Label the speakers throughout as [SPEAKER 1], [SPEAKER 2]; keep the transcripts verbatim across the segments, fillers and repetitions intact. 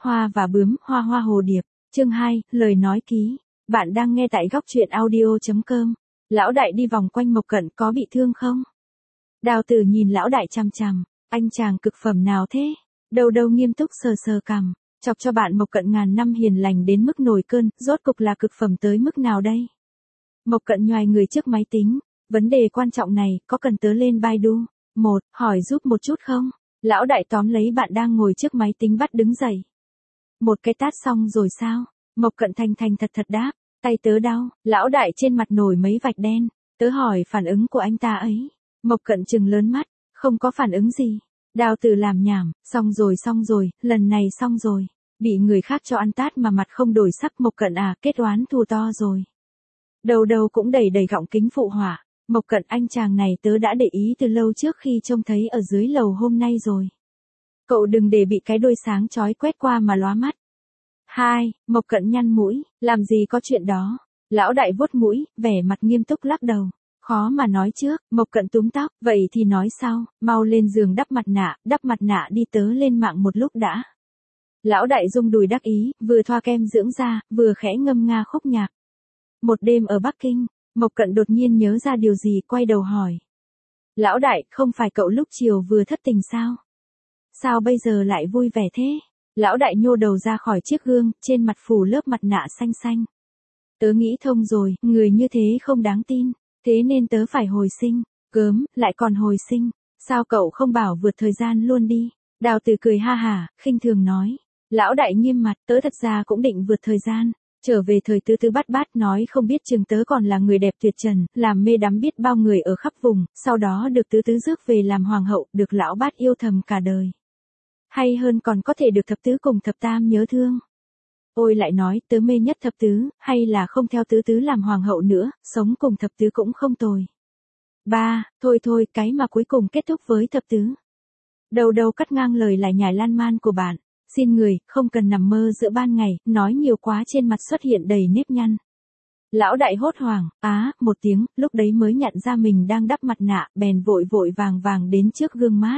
[SPEAKER 1] Hoa và bướm, hoa hoa hồ điệp. Chương hai, lời nói ký. Bạn đang nghe tại góc truyện audio chấm com. Lão đại đi vòng quanh Mộc Cận, có bị thương không? Đào Tử nhìn lão đại chằm chằm, anh chàng cực phẩm nào thế? Đầu đầu nghiêm túc sờ sờ cằm, chọc cho bạn Mộc Cận ngàn năm hiền lành đến mức nổi cơn, rốt cục là cực phẩm tới mức nào đây? Mộc Cận nhoài người trước máy tính, vấn đề quan trọng này, có cần tớ lên Baidu? Một, hỏi giúp một chút không? Lão đại tóm lấy bạn đang ngồi trước máy tính bắt đứng dậy. Một cái tát xong rồi sao? Mộc Cận thành thành thật thật đáp, tay tớ đau. Lão đại trên mặt nổi mấy vạch đen, tớ hỏi phản ứng của anh ta ấy. Mộc Cận trừng lớn mắt, không có phản ứng gì. Đào Tử làm nhảm, xong rồi xong rồi, lần này xong rồi. Bị người khác cho ăn tát mà mặt không đổi sắc. Mộc Cận à, kết oán thù to rồi. Đầu đầu cũng đẩy đầy gọng kính phụ họa. Mộc Cận, anh chàng này tớ đã để ý từ lâu trước khi trông thấy ở dưới lầu hôm nay rồi. Cậu đừng để bị cái đôi sáng chói quét qua mà lóa mắt. Hai, Mộc Cận nhăn mũi, làm gì có chuyện đó. Lão đại vuốt mũi, vẻ mặt nghiêm túc lắc đầu. Khó mà nói trước. Mộc Cận túm tóc, vậy thì nói sau, mau lên giường đắp mặt nạ, đắp mặt nạ đi, tớ lên mạng một lúc đã. Lão đại rung đùi đắc ý, vừa thoa kem dưỡng da, vừa khẽ ngâm nga khúc nhạc. Một đêm ở Bắc Kinh, Mộc Cận đột nhiên nhớ ra điều gì, quay đầu hỏi. Lão đại, không phải cậu lúc chiều vừa thất tình sao? Sao bây giờ lại vui vẻ thế? Lão đại nhô đầu ra khỏi chiếc gương, trên mặt phủ lớp mặt nạ xanh xanh. Tớ nghĩ thông rồi, người như thế không đáng tin, thế nên tớ phải hồi sinh. Gớm, lại còn hồi sinh, sao cậu không bảo vượt thời gian luôn đi? Đào Tử cười ha hả, khinh thường nói. Lão đại nghiêm mặt, tớ thật ra cũng định vượt thời gian. Trở về thời tứ tứ bát bát, nói không biết chừng tớ còn là người đẹp tuyệt trần, làm mê đắm biết bao người ở khắp vùng, sau đó được tứ tứ rước về làm hoàng hậu, được lão bát yêu thầm cả đời. Hay hơn còn có thể được thập tứ cùng thập tam nhớ thương. Ôi lại nói, tớ mê nhất thập tứ, hay là không theo tứ tứ làm hoàng hậu nữa, sống cùng thập tứ cũng không tồi. Ba, thôi thôi, cái mà cuối cùng kết thúc với thập tứ. Đầu đầu cắt ngang lời lại nhải lan man của bạn. Xin người, không cần nằm mơ giữa ban ngày, nói nhiều quá trên mặt xuất hiện đầy nếp nhăn. Lão đại hốt hoảng, á, một tiếng, lúc đấy mới nhận ra mình đang đắp mặt nạ, bèn vội vội vàng vàng đến trước gương mát.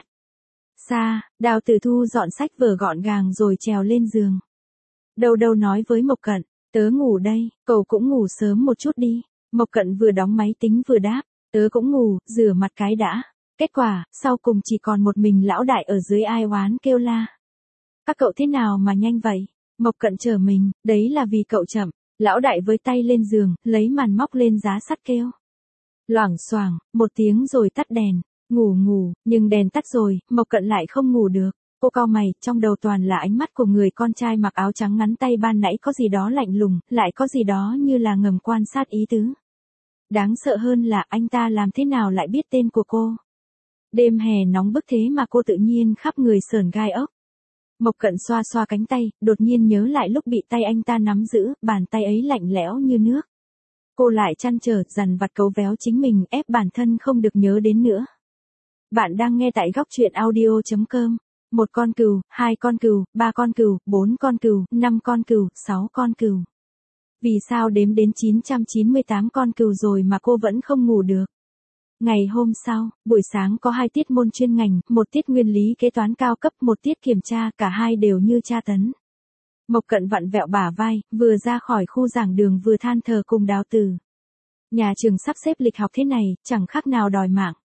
[SPEAKER 1] Xa, Đào Tử thu dọn sách vở gọn gàng rồi trèo lên giường. Đầu đầu nói với Mộc Cận, tớ ngủ đây, cậu cũng ngủ sớm một chút đi. Mộc Cận vừa đóng máy tính vừa đáp, tớ cũng ngủ, rửa mặt cái đã. Kết quả, sau cùng chỉ còn một mình lão đại ở dưới ai oán kêu la. Các cậu thế nào mà nhanh vậy? Mộc Cận chờ mình, đấy là vì cậu chậm. Lão đại với tay lên giường, lấy màn móc lên giá sắt kêu. Loảng xoảng, một tiếng rồi tắt đèn. Ngủ ngủ, nhưng đèn tắt rồi, Mộc Cận lại không ngủ được. Cô cau mày, trong đầu toàn là ánh mắt của người con trai mặc áo trắng ngắn tay ban nãy, có gì đó lạnh lùng, lại có gì đó như là ngầm quan sát ý tứ. Đáng sợ hơn là anh ta làm thế nào lại biết tên của cô. Đêm hè nóng bức thế mà cô tự nhiên khắp người sởn gai ốc. Mộc Cận xoa xoa cánh tay, đột nhiên nhớ lại lúc bị tay anh ta nắm giữ, bàn tay ấy lạnh lẽo như nước. Cô lại trăn trở, dằn vặt cấu véo chính mình, ép bản thân không được nhớ đến nữa. Bạn đang nghe tại góc truyện audio chấm com. Một con cừu, hai con cừu, ba con cừu, bốn con cừu, năm con cừu, sáu con cừu. Vì sao đếm đến chín trăm chín mươi tám con cừu rồi mà cô vẫn không ngủ được? Ngày hôm sau, buổi sáng có hai tiết môn chuyên ngành, một tiết nguyên lý kế toán cao cấp, một tiết kiểm tra, cả hai đều như tra tấn. Mộc Cận vặn vẹo bả vai, vừa ra khỏi khu giảng đường vừa than thở cùng Đào Tử. Nhà trường sắp xếp lịch học thế này, chẳng khác nào đòi mạng.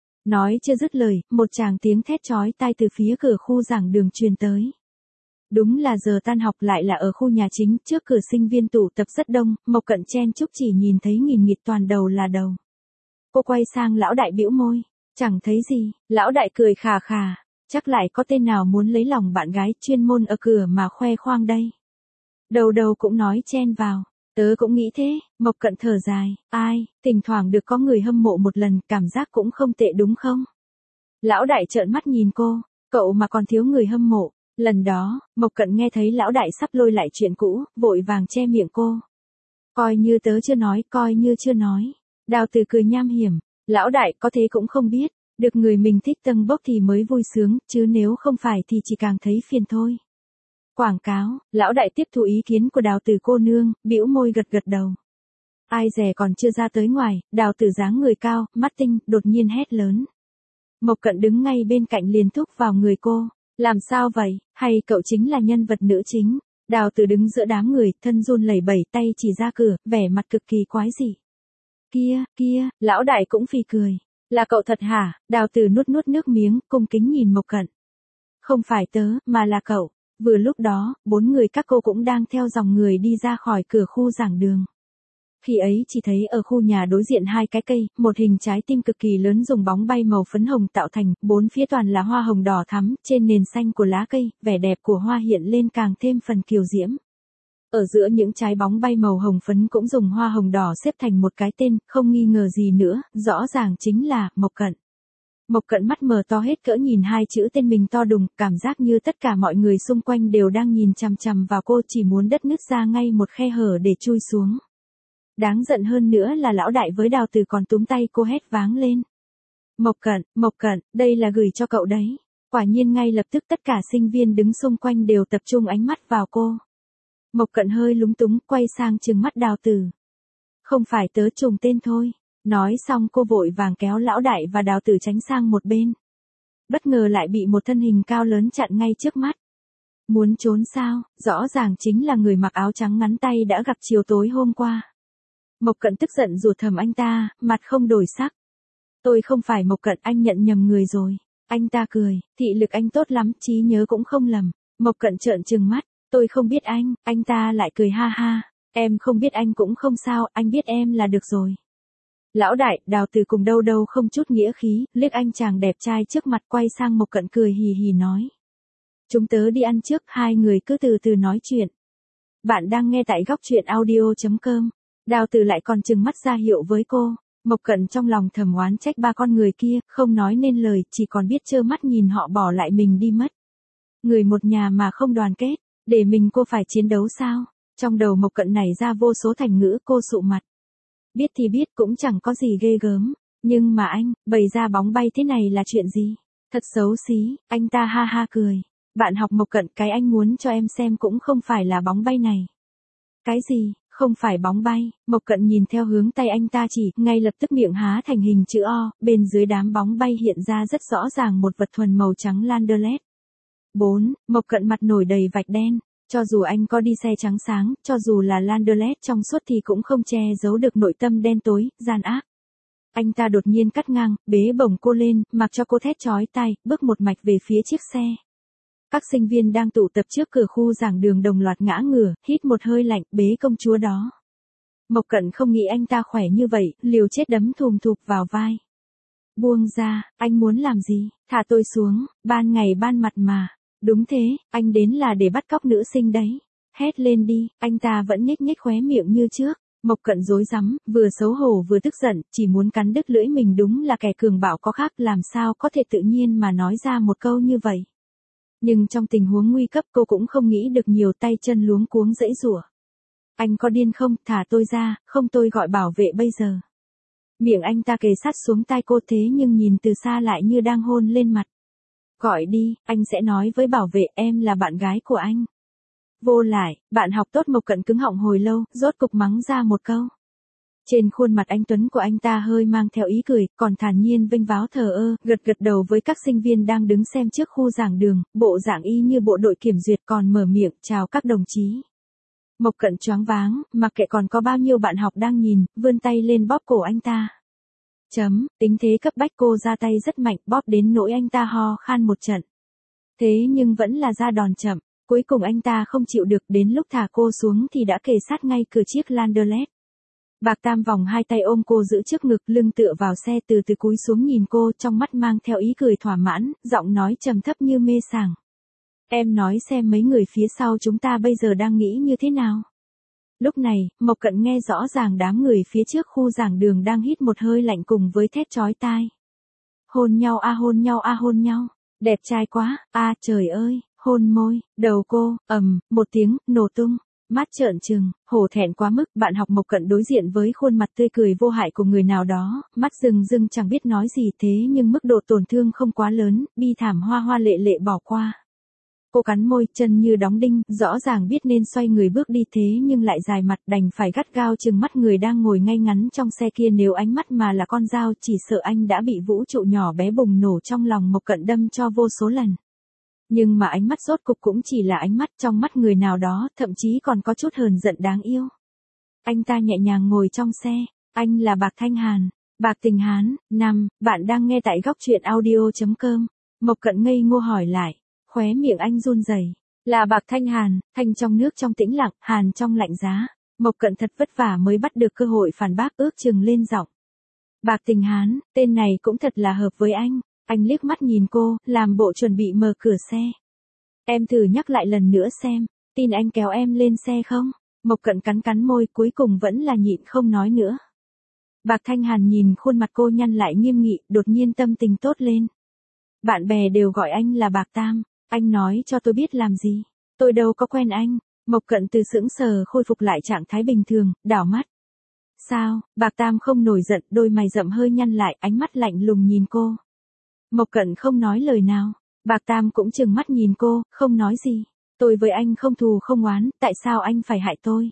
[SPEAKER 1] Nói chưa dứt lời, một tràng tiếng thét chói tai từ phía cửa khu giảng đường truyền tới. Đúng là giờ tan học, lại là ở khu nhà chính, trước cửa sinh viên tụ tập rất đông, Mộc Cận chen chúc chỉ nhìn thấy nghìn nghịt toàn đầu là đầu. Cô quay sang lão đại bĩu môi, chẳng thấy gì. Lão đại cười khà khà, chắc lại có tên nào muốn lấy lòng bạn gái chuyên môn ở cửa mà khoe khoang đây. Đầu đầu cũng nói chen vào, tớ cũng nghĩ thế. Mộc Cận thở dài, ai, thỉnh thoảng được có người hâm mộ một lần, cảm giác cũng không tệ đúng không? Lão đại trợn mắt nhìn cô, cậu mà còn thiếu người hâm mộ. Lần đó, Mộc Cận nghe thấy lão đại sắp lôi lại chuyện cũ, vội vàng che miệng cô. Coi như tớ chưa nói, coi như chưa nói. Đào Tử cười nham hiểm, lão đại có thế cũng không biết, được người mình thích tâng bốc thì mới vui sướng, chứ nếu không phải thì chỉ càng thấy phiền thôi. Quảng cáo, lão đại tiếp thu ý kiến của Đào Tử cô nương, bĩu môi gật gật đầu. Ai dè còn chưa ra tới ngoài, Đào Tử dáng người cao, mắt tinh, đột nhiên hét lớn. Mộc Cận đứng ngay bên cạnh liền thúc vào người cô, Làm sao vậy, hay cậu chính là nhân vật nữ chính? Đào Tử đứng giữa đám người, thân run lẩy bẩy tay chỉ ra cửa, vẻ mặt cực kỳ quái dị. Kia, kia, lão đại cũng phì cười. Là cậu thật hả? Đào Tử nuốt nuốt nước miếng, cung kính nhìn Mộc Cận. Không phải tớ, mà là cậu. Vừa lúc đó, bốn người các cô cũng đang theo dòng người đi ra khỏi cửa khu giảng đường. Khi ấy chỉ thấy ở khu nhà đối diện hai cái cây, một hình trái tim cực kỳ lớn dùng bóng bay màu phấn hồng tạo thành, bốn phía toàn là hoa hồng đỏ thắm, trên nền xanh của lá cây, vẻ đẹp của hoa hiện lên càng thêm phần kiều diễm. Ở giữa những trái bóng bay màu hồng phấn cũng dùng hoa hồng đỏ xếp thành một cái tên, không nghi ngờ gì nữa, rõ ràng chính là Mộc Cận. Mộc Cận mắt mở to hết cỡ nhìn hai chữ tên mình to đùng, cảm giác như tất cả mọi người xung quanh đều đang nhìn chằm chằm vào cô, chỉ muốn đất nứt ra ngay một khe hở để chui xuống. Đáng giận hơn nữa là lão đại với Đào Tử còn túm tay cô hét váng lên. Mộc Cận, Mộc Cận, đây là gửi cho cậu đấy. Quả nhiên ngay lập tức tất cả sinh viên đứng xung quanh đều tập trung ánh mắt vào cô. Mộc Cận hơi lúng túng, quay sang trừng mắt Đào Tử. Không phải tớ trùng tên thôi. Nói xong cô vội vàng kéo lão đại và Đào Tử tránh sang một bên. Bất ngờ lại bị một thân hình cao lớn chặn ngay trước mắt. Muốn trốn sao, rõ ràng chính là người mặc áo trắng ngắn tay đã gặp chiều tối hôm qua. Mộc Cận tức giận rủa thầm anh ta, mặt không đổi sắc. Tôi không phải Mộc Cận, anh nhận nhầm người rồi. Anh ta cười, thị lực anh tốt lắm, trí nhớ cũng không lầm. Mộc Cận trợn trừng mắt, tôi không biết anh, anh ta lại cười ha ha. Em không biết anh cũng không sao, anh biết em là được rồi. Lão đại, Đào Tử cùng đâu đâu không chút nghĩa khí, liếc anh chàng đẹp trai trước mặt quay sang Mộc Cận cười hì hì nói. Chúng tớ đi ăn trước, hai người cứ từ từ nói chuyện. Bạn đang nghe tại góc truyện audio chấm com. Đào Tử lại còn trừng mắt ra hiệu với cô. Mộc Cận trong lòng thầm oán trách ba con người kia, không nói nên lời, chỉ còn biết trơ mắt nhìn họ bỏ lại mình đi mất. Người một nhà mà không đoàn kết, để mình cô phải chiến đấu sao? Trong đầu Mộc Cận nảy ra vô số thành ngữ, cô sụ mặt. Biết thì biết cũng chẳng có gì ghê gớm, nhưng mà anh, bày ra bóng bay thế này là chuyện gì? Thật xấu xí, anh ta ha ha cười. Bạn học Mộc Cận, cái anh muốn cho em xem cũng không phải là bóng bay này. Cái gì, không phải bóng bay? Mộc Cận nhìn theo hướng tay anh ta chỉ, ngay lập tức miệng há thành hình chữ O, bên dưới đám bóng bay hiện ra rất rõ ràng một vật thuần màu trắng Landerlet. bốn. Mộc Cận mặt nổi đầy vạch đen. Cho dù anh có đi xe trắng sáng, cho dù là Landerlet trong suốt thì cũng không che giấu được nội tâm đen tối, gian ác. Anh ta đột nhiên cắt ngang, bế bổng cô lên, mặc cho cô thét chói tai, bước một mạch về phía chiếc xe. Các sinh viên đang tụ tập trước cửa khu giảng đường đồng loạt ngã ngửa, hít một hơi lạnh, bế công chúa đó. Mộc Cận không nghĩ anh ta khỏe như vậy, liều chết đấm thùm thụp vào vai. Buông ra, anh muốn làm gì? Thả tôi xuống, ban ngày ban mặt mà. Đúng thế, anh đến là để bắt cóc nữ sinh đấy. Hét lên đi, anh ta vẫn nhếch nhếch khóe miệng như trước. Mộc Cận rối rắm, vừa xấu hổ vừa tức giận, chỉ muốn cắn đứt lưỡi mình, đúng là kẻ cường bạo có khác, làm sao có thể tự nhiên mà nói ra một câu như vậy. Nhưng trong tình huống nguy cấp cô cũng không nghĩ được nhiều, tay chân luống cuống giãy giụa. Anh có điên không, thả tôi ra, không tôi gọi bảo vệ bây giờ. Miệng anh ta kề sát xuống tai cô, thế nhưng nhìn từ xa lại như đang hôn lên mặt. Gọi đi, anh sẽ nói với bảo vệ em là bạn gái của anh. Vô lại, bạn học tốt. Mộc Cận cứng họng hồi lâu, rốt cục mắng ra một câu. Trên khuôn mặt anh tuấn của anh ta hơi mang theo ý cười, còn thản nhiên vênh váo thờ ơ, gật gật đầu với các sinh viên đang đứng xem trước khu giảng đường, bộ dạng y như bộ đội kiểm duyệt, còn mở miệng chào các đồng chí. Mộc Cận choáng váng, mặc kệ còn có bao nhiêu bạn học đang nhìn, vươn tay lên bóp cổ anh ta. Chấm, tính thế cấp bách cô ra tay rất mạnh, bóp đến nỗi anh ta ho khan một trận. Thế nhưng vẫn là ra đòn chậm, cuối cùng anh ta không chịu được, đến lúc thả cô xuống thì đã kề sát ngay cửa chiếc Landerlet. Bạc Tam vòng hai tay ôm cô giữ trước ngực, lưng tựa vào xe, từ từ cúi xuống nhìn cô, trong mắt mang theo ý cười thỏa mãn, giọng nói trầm thấp như mê sảng. Em nói xem mấy người phía sau chúng ta bây giờ đang nghĩ như thế nào? Lúc này, Mộc Cận nghe rõ ràng đám người phía trước khu giảng đường đang hít một hơi lạnh cùng với thét chói tai. Hôn nhau a hôn nhau a hôn nhau, đẹp trai quá, a trời ơi, hôn môi, đầu cô, ầm, một tiếng, nổ tung. Mắt trợn trừng, hổ thẹn quá mức, bạn học Mộc Cận đối diện với khuôn mặt tươi cười vô hại của người nào đó, mắt rừng rừng chẳng biết nói gì, thế nhưng mức độ tổn thương không quá lớn, bi thảm hoa hoa lệ lệ bỏ qua. Cô cắn môi, chân như đóng đinh, rõ ràng biết nên xoay người bước đi, thế nhưng lại dài mặt, đành phải gắt gao trừng mắt người đang ngồi ngay ngắn trong xe kia, nếu ánh mắt mà là con dao, chỉ sợ anh đã bị vũ trụ nhỏ bé bùng nổ trong lòng Mộc Cận đâm cho vô số lần. Nhưng mà ánh mắt rốt cục cũng chỉ là ánh mắt, trong mắt người nào đó, thậm chí còn có chút hờn giận đáng yêu. Anh ta nhẹ nhàng ngồi trong xe, anh là Bạc Thanh Hàn. Bạc Tình Hán, năm, bạn đang nghe tại góc truyện audio.com. Mộc Cận ngây ngô hỏi lại, khóe miệng anh run rẩy. Là Bạc Thanh Hàn, thanh trong nước trong tĩnh lặng, hàn trong lạnh giá. Mộc Cận thật vất vả mới bắt được cơ hội phản bác, ước chừng lên giọng. Bạc Tình Hán, tên này cũng thật là hợp với anh. Anh liếc mắt nhìn cô, làm bộ chuẩn bị mở cửa xe. Em thử nhắc lại lần nữa xem, tin anh kéo em lên xe không? Mộc Cận cắn cắn môi, cuối cùng vẫn là nhịn không nói nữa. Bạc Thanh Hàn nhìn khuôn mặt cô nhăn lại nghiêm nghị, đột nhiên tâm tình tốt lên. Bạn bè đều gọi anh là Bạc Tam, anh nói cho tôi biết làm gì, tôi đâu có quen anh. Mộc Cận từ sững sờ khôi phục lại trạng thái bình thường, đảo mắt. Sao? Bạc Tam không nổi giận, đôi mày rậm hơi nhăn lại, ánh mắt lạnh lùng nhìn cô. Mộc Cận không nói lời nào, Bạc Tam cũng trừng mắt nhìn cô, không nói gì. Tôi với anh không thù không oán, tại sao anh phải hại tôi?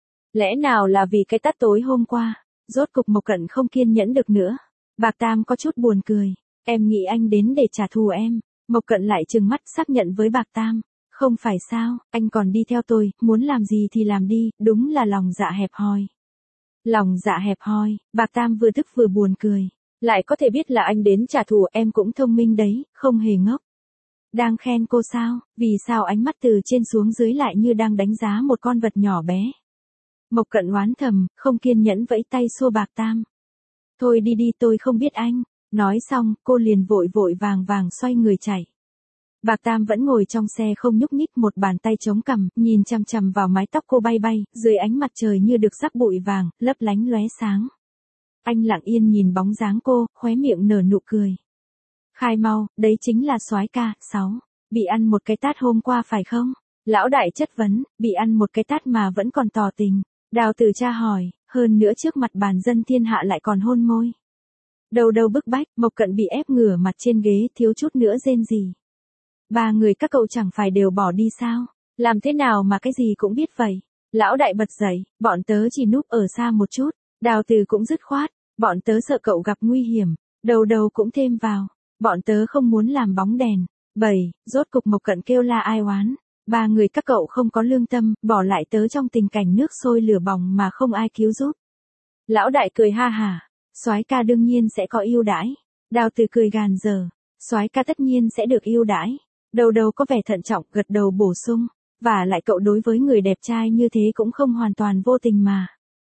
[SPEAKER 1] Lẽ nào là vì cái tát tối hôm qua? Rốt cục Mộc Cận không kiên nhẫn được nữa. Bạc Tam có chút buồn cười. Em nghĩ anh đến để trả thù em. Mộc Cận lại trừng mắt xác nhận với Bạc Tam. Không phải sao, anh còn đi theo tôi, muốn làm gì thì làm đi, đúng là lòng dạ hẹp hòi. Lòng dạ hẹp hòi, Bạc Tam vừa tức vừa buồn cười. Lại có thể biết là anh đến trả thù, em cũng thông minh đấy, không hề ngốc. Đang khen cô sao, vì sao ánh mắt từ trên xuống dưới lại như đang đánh giá một con vật nhỏ bé. Mộc Cận oán thầm, không kiên nhẫn vẫy tay xua Bạc Tam. Thôi đi đi, tôi không biết anh. Nói xong, cô liền vội vội vàng vàng xoay người chạy. Bạc Tam vẫn ngồi trong xe không nhúc nhích, một bàn tay chống cằm, nhìn chằm chằm vào mái tóc cô bay bay, dưới ánh mặt trời như được rắc bụi vàng, lấp lánh lóe sáng. Anh lặng yên nhìn bóng dáng cô, khóe miệng nở nụ cười. Khai mau, đấy chính là soái ca. Sáu. Bị ăn một cái tát hôm qua phải không? Lão đại chất vấn, bị ăn một cái tát mà vẫn còn tỏ tình. Đào Tử tra hỏi, hơn nữa trước mặt bàn dân thiên hạ lại còn hôn môi. Đầu đầu bức bách, Mộc Cận bị ép ngửa mặt trên ghế, thiếu chút nữa rên rỉ. Ba người các cậu chẳng phải đều bỏ đi sao? Làm thế nào mà cái gì cũng biết vậy? Lão đại bật dậy, bọn tớ chỉ núp ở xa một chút. Đào Tử cũng dứt khoát, bọn tớ sợ cậu gặp nguy hiểm. Đầu đầu cũng thêm vào, bọn tớ không muốn làm bóng đèn. Bảy, rốt cục Mộc Cận kêu la ai oán. Ba người các cậu không có lương tâm, bỏ lại tớ trong tình cảnh nước sôi lửa bỏng mà không ai cứu giúp. Lão đại cười ha hả, soái ca đương nhiên sẽ có ưu đãi. Đào Tử cười gàn dở, soái ca tất nhiên sẽ được ưu đãi. Đầu đầu có vẻ thận trọng, gật đầu bổ sung, và lại cậu đối với người đẹp trai như thế cũng không hoàn toàn vô tình mà.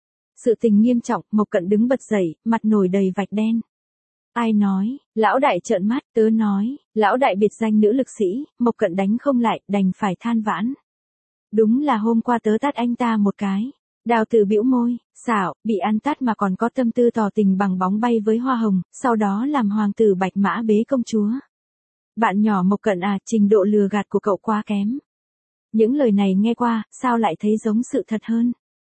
[SPEAKER 1] Sự tình nghiêm trọng, Mộc Cận đứng bật dậy, mặt nổi đầy vạch đen. Ai nói? Lão đại trợn mắt, tớ nói. Lão đại biệt danh nữ lực sĩ, Mộc Cận đánh không lại, đành phải than vãn. Đúng là hôm qua tớ tát anh ta một cái. Đào Tử bĩu môi, xảo, bị ăn tát mà còn có tâm tư tỏ tình bằng bóng bay với hoa hồng, sau đó làm hoàng tử bạch mã bế công chúa. Bạn nhỏ Mộc Cận à, trình độ lừa gạt của cậu quá kém. Những lời này nghe qua, sao lại thấy giống sự thật hơn?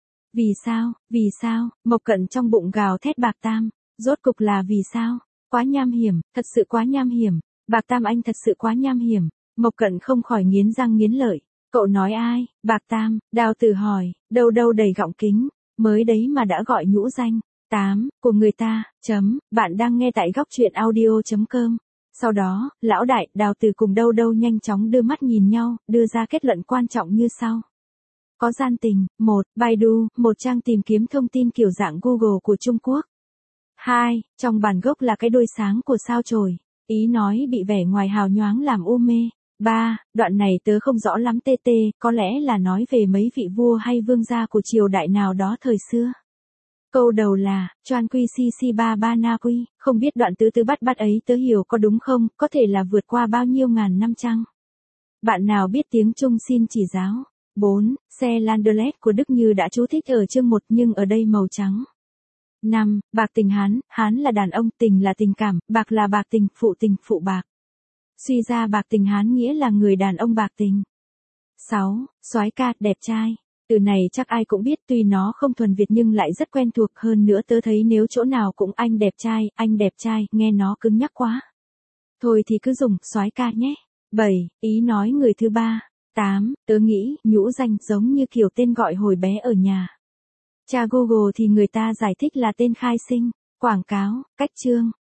[SPEAKER 1] Vì sao, vì sao, Mộc Cận trong bụng gào thét Bạc Tam, rốt cục là vì sao? Quá nham hiểm, thật sự quá nham hiểm. Bạc Tam anh thật sự quá nham hiểm. Mộc Cận không khỏi nghiến răng nghiến lợi. Cậu nói ai? Bạc Tam, Đào Tử hỏi, đâu đâu đầy gọng kính, mới đấy mà đã gọi nhũ danh. Tám, của người ta, chấm, bạn đang nghe tại góc truyện audio.com. Sau đó, lão đại, Đào Tử cùng đâu đâu nhanh chóng đưa mắt nhìn nhau, đưa ra kết luận quan trọng như sau. Có gian tình. Một, Baidu, một trang tìm kiếm thông tin kiểu dạng Google của Trung Quốc. Hai, trong bản gốc là cái đuôi sáng của sao chổi. Ý nói bị vẻ ngoài hào nhoáng làm u mê. Ba, đoạn này tớ không rõ lắm tê tê, có lẽ là nói về mấy vị vua hay vương gia của triều đại nào đó thời xưa. Câu đầu là, choan quy si si ba ba na quy, không biết đoạn tứ tứ bắt bắt ấy tớ hiểu có đúng không, có thể là vượt qua bao nhiêu ngàn năm chăng? Bạn nào biết tiếng Trung xin chỉ giáo. Bốn, xe Landaulet của Đức như đã chú thích ở chương một nhưng ở đây màu trắng. Năm, Bạc tình Hán, Hán là đàn ông, tình là tình cảm, bạc là bạc tình, phụ tình, phụ bạc. Suy ra bạc tình Hán nghĩa là người đàn ông bạc tình. Sáu, soái ca, đẹp trai. Từ này chắc ai cũng biết, tuy nó không thuần Việt nhưng lại rất quen thuộc, hơn nữa tớ thấy nếu chỗ nào cũng anh đẹp trai, anh đẹp trai, nghe nó cứng nhắc quá. Thôi thì cứ dùng soái ca nhé. Bảy, ý nói người thứ ba. Tám, tớ nghĩ, nhũ danh giống như kiểu tên gọi hồi bé ở nhà. Tra Google thì người ta giải thích là tên khai sinh. Quảng cáo, cách chương,